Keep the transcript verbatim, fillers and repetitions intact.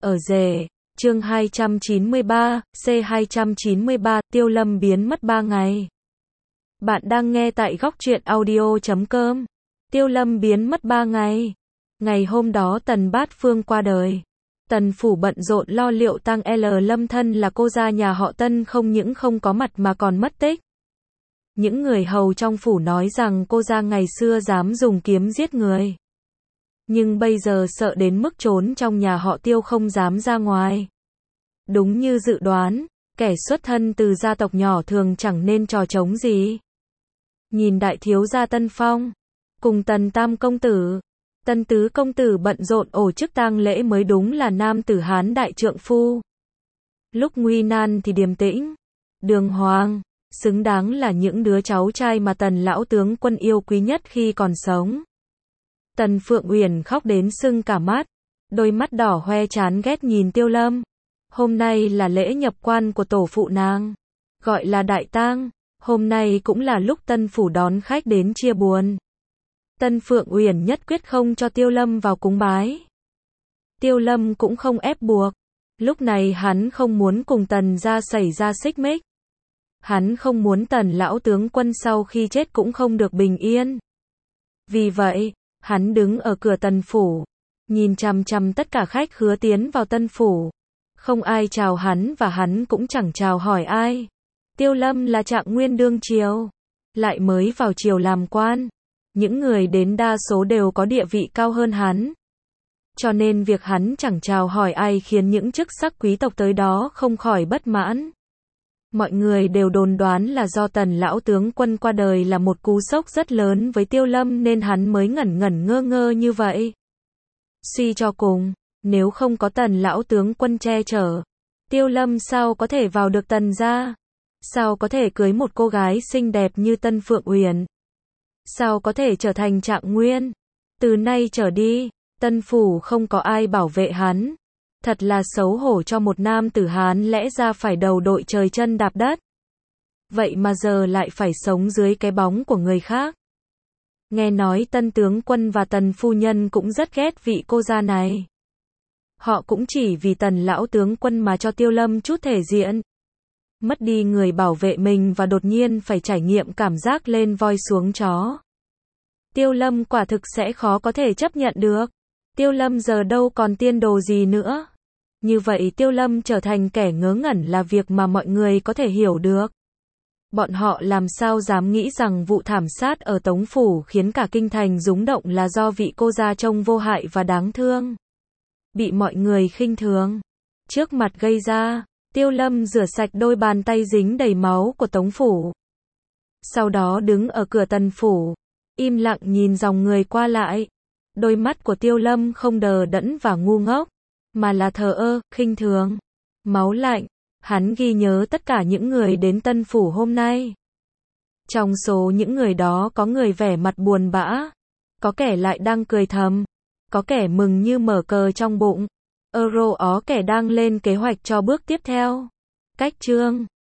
Ở rể, chương hai trăm chín mươi ba, C hai trăm chín mươi ba, Tiêu Lâm biến mất ba ngày. Bạn đang nghe tại góc truyện audio chấm com. Tiêu Lâm biến mất ba ngày. Ngày hôm đó Tần Bát Phương qua đời. Tần phủ bận rộn lo liệu tang L Lâm thân là cô gia nhà họ Tân không những không có mặt mà còn mất tích. Những người hầu trong phủ nói rằng cô gia ngày xưa dám dùng kiếm giết người. Nhưng bây giờ sợ đến mức trốn trong nhà họ Tiêu không dám ra ngoài. Đúng như dự đoán, kẻ xuất thân từ gia tộc nhỏ thường chẳng nên trò trống gì. Nhìn đại thiếu gia Tân Phong, cùng Tần Tam công tử, Tân Tứ công tử bận rộn ổ chức tang lễ mới đúng là nam tử Hán đại trượng phu. Lúc nguy nan thì điềm tĩnh, đường hoàng, xứng đáng là những đứa cháu trai mà Tần lão tướng quân yêu quý nhất khi còn sống. Tần Phượng Uyển khóc đến sưng cả mắt, đôi mắt đỏ hoe chán ghét nhìn Tiêu Lâm. Hôm nay là lễ nhập quan của tổ phụ nàng, gọi là đại tang, hôm nay cũng là lúc Tân phủ đón khách đến chia buồn. Tân Phượng Uyển nhất quyết không cho Tiêu Lâm vào cúng bái. Tiêu Lâm cũng không ép buộc, lúc này hắn không muốn cùng Tần gia xảy ra xích mích. Hắn không muốn Tần lão tướng quân sau khi chết cũng không được bình yên. Vì vậy, hắn đứng ở cửa Tần phủ, nhìn chằm chằm tất cả khách khứa tiến vào Tân phủ. Không ai chào hắn và hắn cũng chẳng chào hỏi ai. Tiêu Lâm là trạng nguyên đương triều, lại mới vào triều làm quan. Những người đến đa số đều có địa vị cao hơn hắn. Cho nên việc hắn chẳng chào hỏi ai khiến những chức sắc quý tộc tới đó không khỏi bất mãn. Mọi người đều đồn đoán là do Tần lão tướng quân qua đời là một cú sốc rất lớn với Tiêu Lâm nên hắn mới ngẩn ngẩn ngơ ngơ như vậy. Suy cho cùng, nếu không có Tần lão tướng quân che chở, Tiêu Lâm sao có thể vào được Tần gia? Sao có thể cưới một cô gái xinh đẹp như Tân Phượng Uyển? Sao có thể trở thành trạng nguyên? Từ nay trở đi, Tân phủ không có ai bảo vệ hắn. Thật là xấu hổ cho một nam tử Hán lẽ ra phải đầu đội trời chân đạp đất. Vậy mà giờ lại phải sống dưới cái bóng của người khác. Nghe nói Tân tướng quân và Tần phu nhân cũng rất ghét vị cô gia này. Họ cũng chỉ vì Tần lão tướng quân mà cho Tiêu Lâm chút thể diện. Mất đi người bảo vệ mình và đột nhiên phải trải nghiệm cảm giác lên voi xuống chó. Tiêu Lâm quả thực sẽ khó có thể chấp nhận được. Tiêu Lâm giờ đâu còn tiên đồ gì nữa. Như vậy Tiêu Lâm trở thành kẻ ngớ ngẩn là việc mà mọi người có thể hiểu được. Bọn họ làm sao dám nghĩ rằng vụ thảm sát ở Tống phủ khiến cả kinh thành rúng động là do vị cô gia trông vô hại và đáng thương. Bị mọi người khinh thường. Trước mặt gây ra, Tiêu Lâm rửa sạch đôi bàn tay dính đầy máu của Tống phủ. Sau đó đứng ở cửa Tần phủ, im lặng nhìn dòng người qua lại. Đôi mắt của Tiêu Lâm không đờ đẫn và ngu ngốc, mà là thờ ơ, khinh thường, máu lạnh. Hắn ghi nhớ tất cả những người đến Tân phủ hôm nay. Trong số những người đó có người vẻ mặt buồn bã, có kẻ lại đang cười thầm, có kẻ mừng như mở cờ trong bụng, euro ó kẻ đang lên kế hoạch cho bước tiếp theo. Cách chương